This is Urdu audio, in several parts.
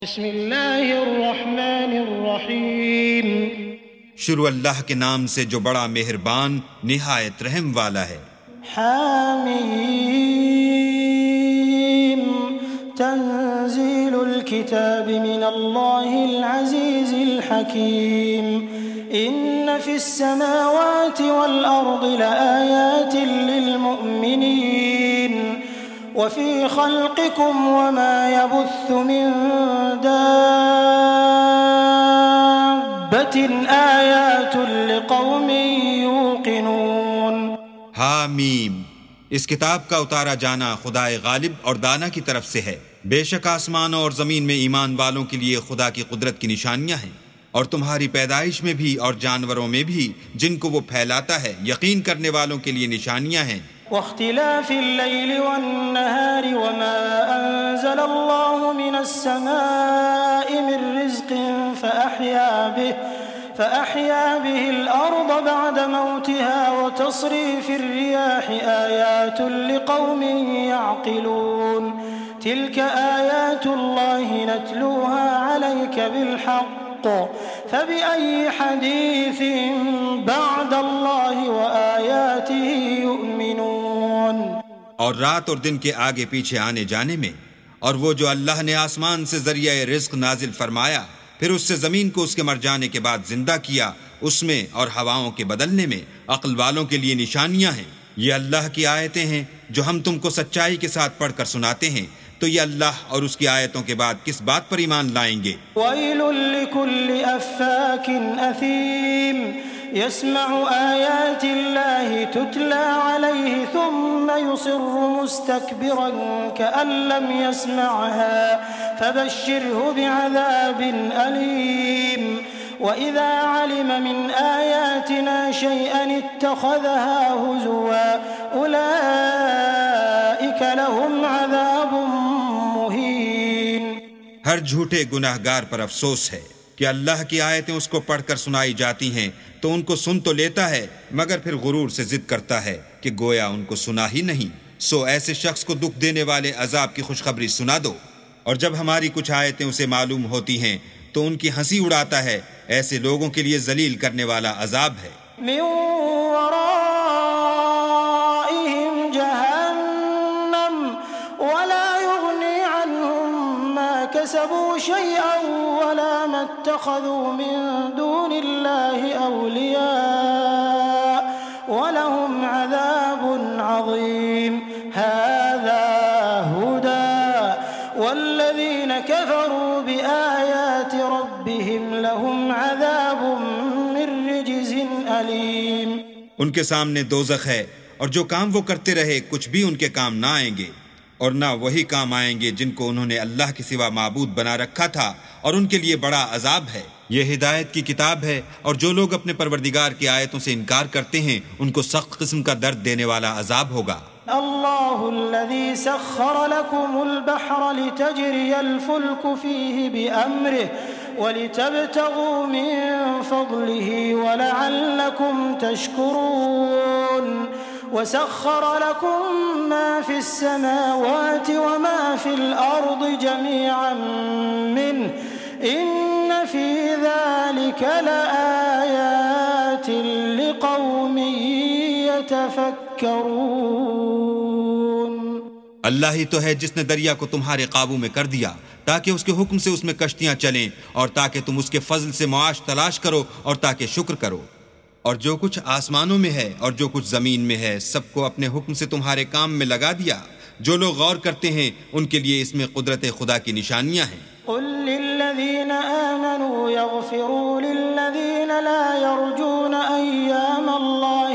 بسم اللہ الرحمن الرحیم۔ شروع اللہ کے نام سے جو بڑا مہربان نہایت رحم والا ہے۔ حامیم تنزیل الکتاب من اللہ العزیز الحکیم۔ ان فی السماوات والارض لآیات للمؤمنین وفي خلقكم وما يبث من دابة آيات لقوم يوقنون۔ حامیم، اس کتاب کا اتارا جانا خدائے غالب اور دانا کی طرف سے ہے۔ بے شک آسمانوں اور زمین میں ایمان والوں کے لیے خدا کی قدرت کی نشانیاں ہیں، اور تمہاری پیدائش میں بھی اور جانوروں میں بھی جن کو وہ پھیلاتا ہے، یقین کرنے والوں کے لیے نشانیاں ہیں۔ واختلاف الليل والنهار وما أنزل الله من السماء من رزق فأحيا به الأرض بعد موتها وتصريف الرياح آيات لقوم يعقلون۔ تلك آيات الله نتلوها عليك بالحق فبأي حديث بعد الله وآياته يؤمنون۔ اور رات اور دن کے آگے پیچھے آنے جانے میں، اور وہ جو اللہ نے آسمان سے ذریعہ رزق نازل فرمایا، پھر اس سے زمین کو اس کے مر جانے کے بعد زندہ کیا، اس میں اور ہواؤں کے بدلنے میں عقل والوں کے لیے نشانیاں ہیں۔ یہ اللہ کی آیتیں ہیں جو ہم تم کو سچائی کے ساتھ پڑھ کر سناتے ہیں، تو یہ اللہ اور اس کی آیتوں کے بعد کس بات پر ایمان لائیں گے؟ وَيْلٌ لِكُلِّ أَفَّاكٍ أَثِيمٍ يَسْمَعُ آيَاتِ اللَّهِ تُتْلَى عَلَيْهِ ثُمَّ يُصِرُّ مُسْتَكْبِرًا كَأَن لَّمْ يَسْمَعْهَا فَبَشِّرْهُ بِعَذَابٍ أَلِيمٍ۔ وَإِذَا عَلِمَ مِنْ آيَاتِنَا شَيْئًا اتَّخَذَهَا هُزُوًا أُولَئِكَ لَهُمْ عَذَابٌ مُّهِينٌ۔ ہر جھوٹے گناہگار پر افسوس ہے کہ اللہ کی آیتیں اس کو پڑھ کر سنائی جاتی ہیں تو ان کو سن تو لیتا ہے، مگر پھر غرور سے ضد کرتا ہے کہ گویا ان کو سنا ہی نہیں۔ سو ایسے شخص کو دکھ دینے والے عذاب کی خوشخبری سنا دو، اور جب ہماری کچھ آیتیں اسے معلوم ہوتی ہیں تو ان کی ہنسی اڑاتا ہے۔ ایسے لوگوں کے لیے ذلیل کرنے والا عذاب ہے۔ من ورائهم جہنم ولا يغني عنهم ما كسبوا شيئا ولا ما اتخذوا من دون الله أولياء ولهم عذاب عظيم۔ هذا هدى والذين كفروا بآيات ربهم لهم عذاب من رجز أليم۔ ان کے سامنے دوزخ ہے، اور جو کام وہ کرتے رہے کچھ بھی ان کے کام نہ آئیں گے، اور نہ وہی کام آئیں گے جن کو انہوں نے اللہ کے سوا معبود بنا رکھا تھا، اور ان کے لیے بڑا عذاب ہے۔ یہ ہدایت کی کتاب ہے، اور جو لوگ اپنے پروردگار کی آیتوں سے انکار کرتے ہیں ان کو سخت قسم کا درد دینے والا عذاب ہوگا۔ اللہ الذي سخر لكم البحر لتجري الفلك فيه بأمره ولتبتغوا من فضله ولعلكم تشكرون۔ وسخر لكم ما في السماوات وما في الأرض جميعا منه إن في ذلك لآيات لقوم يتفكرون۔ اللہ ہی تو ہے جس نے دریا کو تمہارے قابو میں کر دیا تاکہ اس کے حکم سے اس میں کشتیاں چلیں، اور تاکہ تم اس کے فضل سے معاش تلاش کرو، اور تاکہ شکر کرو۔ اور جو کچھ آسمانوں میں ہے اور جو کچھ زمین میں ہے سب کو اپنے حکم سے تمہارے کام میں لگا دیا۔ جو لوگ غور کرتے ہیں ان کے لیے اس میں قدرت خدا کی نشانیاں ہیں۔ قل للذین آمنوا یغفروا للذین لا یرجون ایام اللہ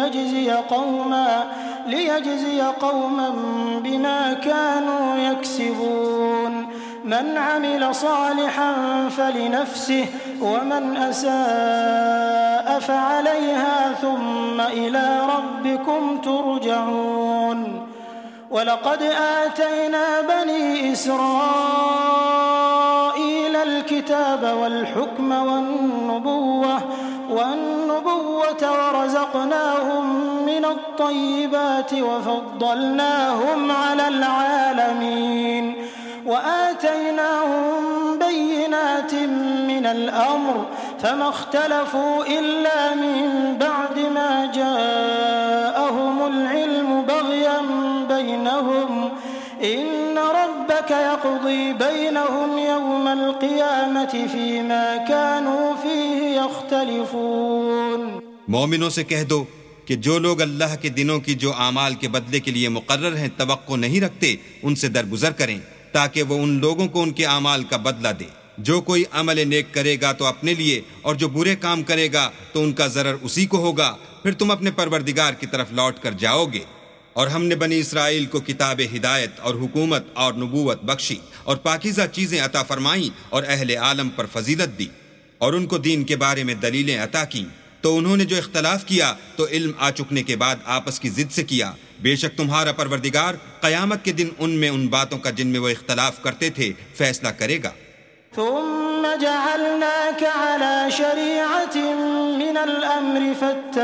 لیجزی قوما بما كانوا يكسبون۔ من عمل صالحا فلنفسه ومن أساء فعليها ثم إلى ربكم ترجعون۔ وَلَقَدْ آتَيْنَا بَنِي إِسْرَائِيلَ الْكِتَابَ وَالْحُكْمَ وَالنُّبُوَّةَ وَرَزَقْنَاهُمْ مِنَ الطَّيِّبَاتِ وَفَضَّلْنَاهُمْ عَلَى الْعَالَمِينَ۔ وآتيناهم الأمر فما اختلفوا إلا من بعد ما جاءهم العلم بغيا بينهم إن ربك يقضي بينهم يوم القيامة فيما كانوا فيه يختلفون۔ مومنوں سے کہہ دو کہ جو لوگ اللہ کے دنوں کی جو اعمال کے بدلے کے لیے مقرر ہیں توقع نہیں رکھتے ان سے درگزر کریں تاکہ وہ ان لوگوں کو ان کے اعمال کا بدلہ دے۔ جو کوئی عمل نیک کرے گا تو اپنے لیے اور جو برے کام کرے گا تو ان کا ضرر اسی کو ہوگا، پھر تم اپنے پروردگار کی طرف لوٹ کر جاؤ گے۔ اور ہم نے بنی اسرائیل کو کتاب ہدایت اور حکومت اور نبوت بخشی اور پاکیزہ چیزیں عطا فرمائیں اور اہل عالم پر فضیلت دی اور ان کو دین کے بارے میں دلیلیں عطا کیں، تو انہوں نے جو اختلاف کیا تو علم آ چکنے کے بعد آپس کی ضد سے کیا۔ بے شک تمہارا پروردگار قیامت کے دن ان میں ان باتوں کا جن میں وہ اختلاف کرتے تھے فیصلہ کرے گا۔ ثم جعلناك على شريعة من الأمر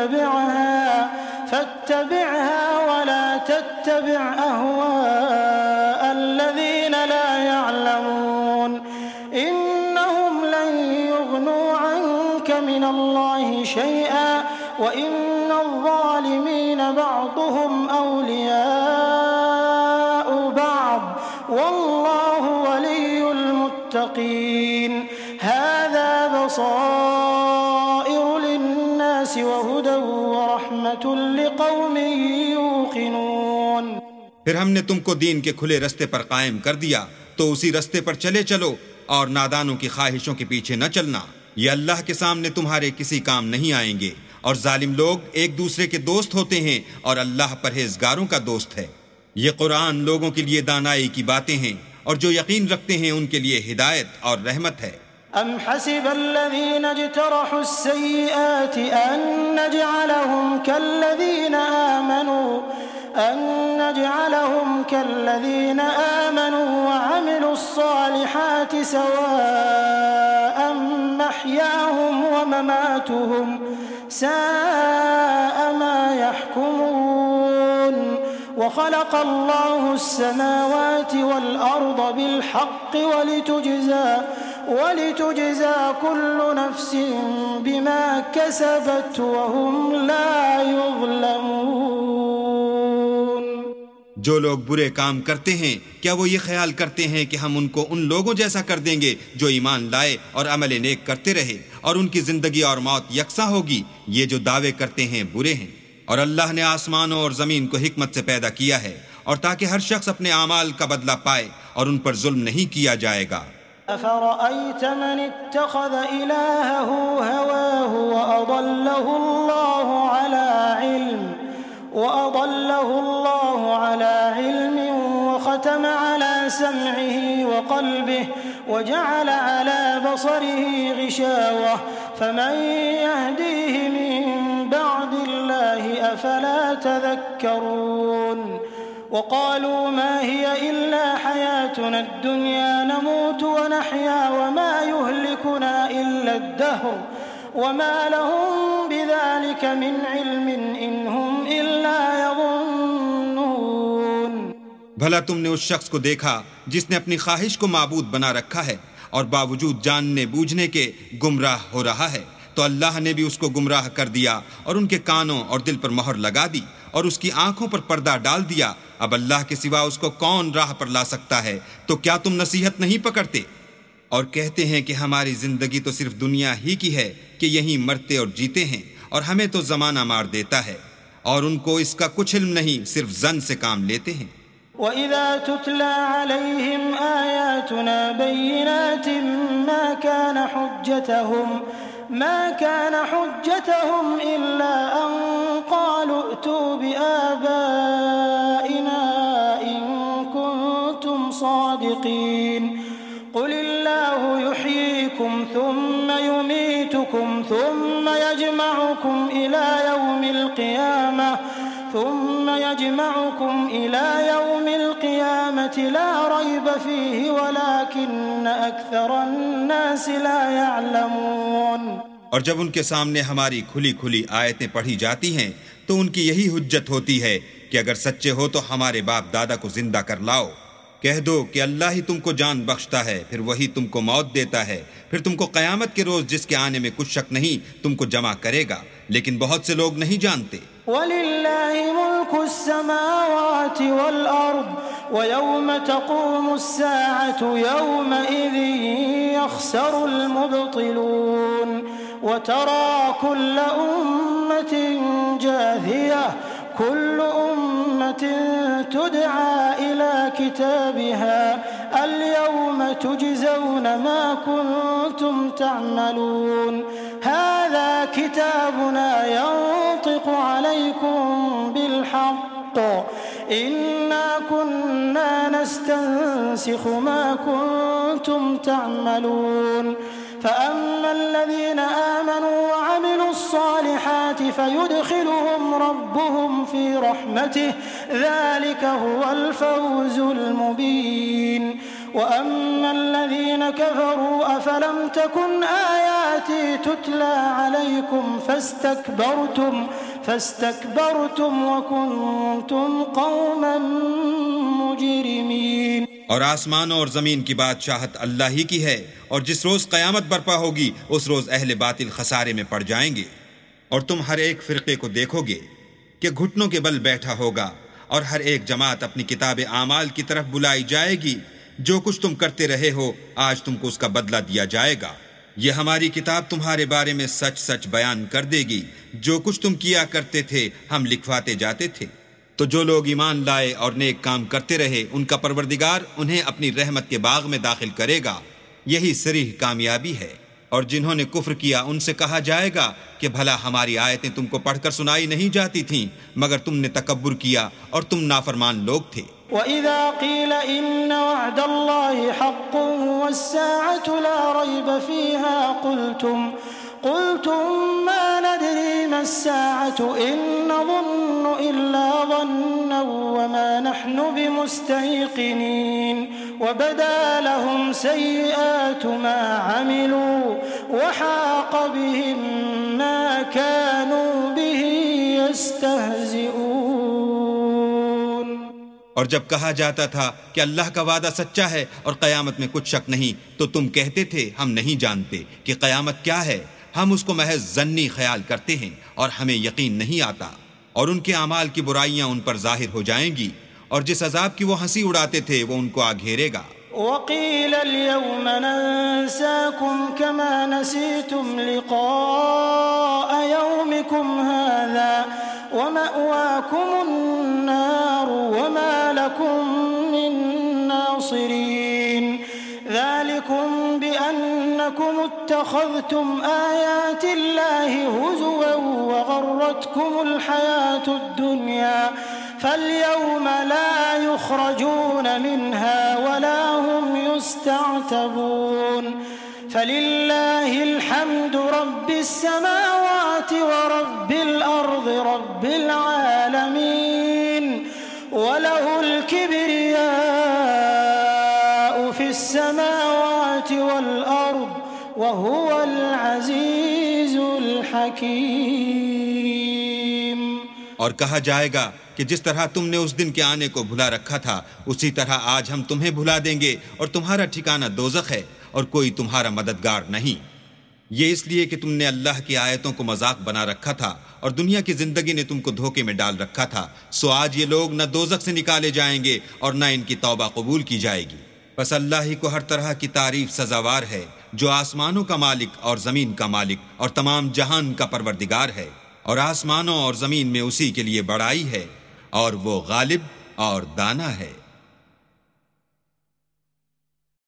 فاتبعها ولا تتبع أهواء الذين لا يعلمون إنهم لن يغنوا عنك من الله شيئا وإن الظالمين بعضهم أولياء بعض والله ولي المتقين هذا بصائر للناس وهدى ورحمة لقوم يوقنون۔ پھر ہم نے تم کو دین کے کھلے رستے پر قائم کر دیا تو اسی رستے پر چلے چلو اور نادانوں کی خواہشوں کے پیچھے نہ چلنا، یہ اللہ کے سامنے تمہارے کسی کام نہیں آئیں گے، اور ظالم لوگ ایک دوسرے کے دوست ہوتے ہیں اور اللہ پرہیزگاروں کا دوست ہے۔ یہ قرآن لوگوں کے لیے دانائی کی باتیں ہیں اور جو یقین رکھتے ہیں ان کے لیے ہدایت اور رحمت ہے۔ أم حسب الذين اجترحوا السيئات أن نجعلهم كالذين آمنوا وعملوا الصالحات سواء محياهم ومماتهم ساء ما يحكمون وخلق الله السماوات والأرض بالحق ولتجزى كل نفس بما كسبت وهم لا يظلمون۔ جو لوگ برے کام کرتے ہیں کیا وہ یہ خیال کرتے ہیں کہ ہم ان کو ان لوگوں جیسا کر دیں گے جو ایمان لائے اور عمل نیک کرتے رہے اور ان کی زندگی اور موت یکساں ہوگی؟ یہ جو دعوے کرتے ہیں برے ہیں۔ اور اللہ نے آسمانوں اور زمین کو حکمت سے پیدا کیا ہے اور تاکہ ہر شخص اپنے اعمال کا بدلہ پائے اور ان پر ظلم نہیں کیا جائے گا۔ أفرأيت من اتخذ إلهه هواه وأضله الله على علم وختم على سمعه وقلبه وجعل على بصره غشاوة فمن يهديه من بعد الله أفلا تذكرون وقالوا ما هي إلا حياتنا الدنيا نموت ونحيا وما يهلكنا إلا الدهر وما لهم بذلك من علم إن هم إلا يظنون۔ بھلا تم نے اس شخص کو دیکھا جس نے اپنی خواہش کو معبود بنا رکھا ہے اور باوجود جاننے بوجھنے کے گمراہ ہو رہا ہے، تو اللہ نے بھی اس کو گمراہ کر دیا اور ان کے کانوں اور دل پر مہر لگا دی اور اس کی آنکھوں پر پردہ ڈال دیا۔ اب اللہ کے سوا اس کو کون راہ پر لا سکتا ہے؟ تو کیا تم نصیحت نہیں پکڑتے؟ اور کہتے ہیں کہ ہماری زندگی تو صرف دنیا ہی کی ہے کہ یہیں مرتے اور جیتے ہیں اور ہمیں تو زمانہ مار دیتا ہے، اور ان کو اس کا کچھ علم نہیں، صرف ظن سے کام لیتے ہیں۔ وَإِذَا تُتْلَى عَلَيْهِمْ آيَاتُنَا بَيِّنَاتٍ مَا كَانَ حُجَّتَهُمْ إِلَّا أَن قَالُوا ائْتُوا بِآبَائِنَا إِن كُنتُمْ صَادِقِينَ قُلِ اللَّهُ يُحْيِيكُمْ ثُمَّ يُمِيتُكُمْ ثُمَّ يَجْمَعُكُمْ إِلَى يَوْمِ الْقِيَامَةِ لَا رَيْبَ فِيهِ وَلَكِنَّ أَكْثَرَ النَّاسِ لَا يَعْلَمُونَ۔ اور جب ان کے سامنے ہماری کھلی کھلی آیتیں پڑھی جاتی ہیں تو ان کی یہی حجت ہوتی ہے کہ اگر سچے ہو تو ہمارے باپ دادا کو زندہ کر لاؤ، کہہ دو کہ اللہ ہی تم کو جان بخشتا ہے، پھر وہی تم کو موت دیتا ہے، پھر تم کو قیامت کے روز جس کے آنے میں کچھ شک نہیں تم کو جمع کرے گا، لیکن بہت سے لوگ نہیں جانتے۔ وَلِلَّهِ مُلْكُ السَّمَاوَاتِ وَالْأَرْضِ وَيَوْمَ تَقُومُ السَّاعَةُ يَوْمَئِذٍ يَخْسَرُ الْمُبْطِلُونَ وَتَرَى كُلَّ أُمَّةٍ جَاثِيَةً كل أمة تدعى إلى كتابها اليوم تجزون ما كنتم تعملون هذا كتابنا ينطق عليكم بالحق إنا كنا نستنسخ ما كنتم تعملون فأما الذين آمنوا وعملوا الصالحات فيدخلهم ربهم في رحمته ذلك هو الفوز المبين وأما الذين كفروا أفلم تكن آياتي تتلى عليكم فاستكبرتم وكنتم قوما مجرمين۔ اور آسمانوں اور زمین کی بادشاہت اللہ ہی کی ہے، اور جس روز قیامت برپا ہوگی اس روز اہل باطل خسارے میں پڑ جائیں گے، اور تم ہر ایک فرقے کو دیکھو گے کہ گھٹنوں کے بل بیٹھا ہوگا، اور ہر ایک جماعت اپنی کتاب اعمال کی طرف بلائی جائے گی، جو کچھ تم کرتے رہے ہو آج تم کو اس کا بدلہ دیا جائے گا، یہ ہماری کتاب تمہارے بارے میں سچ سچ بیان کر دے گی، جو کچھ تم کیا کرتے تھے ہم لکھواتے جاتے تھے۔ تو جو لوگ ایمان لائے اور نیک کام کرتے رہے ان کا پروردگار انہیں اپنی رحمت کے باغ میں داخل کرے گا، یہی صریح کامیابی ہے۔ اور جنہوں نے کفر کیا ان سے کہا جائے گا کہ بھلا ہماری آیتیں تم کو پڑھ کر سنائی نہیں جاتی تھیں، مگر تم نے تکبر کیا اور تم نافرمان لوگ تھے۔ وَإِذَا قِيلَ إِنَّ وَعْدَ اللَّهِ حَقٌّ وَالسَّاعَةُ لَا رَيْبَ فِيهَا قُلْتُمْ مَا نَدْرِي مَا السَّاعَةُ إِن نَّظُنُّ إِلَّا ظَنًّا وَمَا نَحْنُ بِمُسْتَيْقِنِينَ وَبَدَا لَهُمْ سَيِّئَاتُ مَا عَمِلُوا وَحَاقَ بِهِم مَّا كَانُوا بِهِ يَسْتَهْزِئُونَ۔ اور جب کہا جاتا تھا کہ اللہ کا وعدہ سچا ہے اور قیامت میں کچھ شک نہیں تو تم کہتے تھے ہم نہیں جانتے کہ قیامت کیا ہے، ہم اس کو محض ظنی خیال کرتے ہیں اور ہمیں یقین نہیں آتا، اور ان کے اعمال کی برائیاں ان پر ظاہر ہو جائیں گی، اور جس عذاب کی وہ ہنسی اڑاتے تھے وہ ان کو آ گھیرے گا۔ وَقِيلَ الْيَوْمَ نَنسَاكُمْ كَمَا نَسِيتُمْ لِقَاءَ يَوْمِكُمْ هَذَا وَمَأْوَاكُمُ النَّارُ وَمَا لَكُمْ مِن نَّاصِرِينَ ذَلِكُمْ بِأَنَّكُمُ اتَّخَذْتُمْ آيَاتِ اللَّهِ هُزُوًا وَغَرَّتْكُمُ الْحَيَاةُ الدُّنْيَا فَالْيَوْمَ لَا يُخْرَجُونَ مِنْهَا وَلَا هُمْ يُسْتَعْتَبُونَ فَلِلَّهِ الْحَمْدُ رَبِّ السَّمَاوَاتِ وَرَبِّ الْأَرْضِ رَبِّ الْعَالَمِينَ وَلَهُ الْكِبْرِيَاءُ فِي السَّمَاوَاتِ وَالْأَرْضِ وَهُوَ الْعَزِيزُ الْحَكِيمُ۔ اور کہا جائے گا کہ جس طرح تم نے اس دن کے آنے کو بھلا رکھا تھا اسی طرح آج ہم تمہیں بھلا دیں گے، اور تمہارا ٹھکانہ دوزخ ہے اور کوئی تمہارا مددگار نہیں۔ یہ اس لیے کہ تم نے اللہ کی آیتوں کو مذاق بنا رکھا تھا اور دنیا کی زندگی نے تم کو دھوکے میں ڈال رکھا تھا، سو آج یہ لوگ نہ دوزخ سے نکالے جائیں گے اور نہ ان کی توبہ قبول کی جائے گی۔ بس اللہ ہی کو ہر طرح کی تعریف سزاوار ہے، جو آسمانوں کا مالک اور زمین کا مالک اور تمام جہان کا پروردگار ہے، اور آسمانوں اور زمین میں اسی کے لیے بڑائی ہے، اور وہ غالب اور دانا ہے۔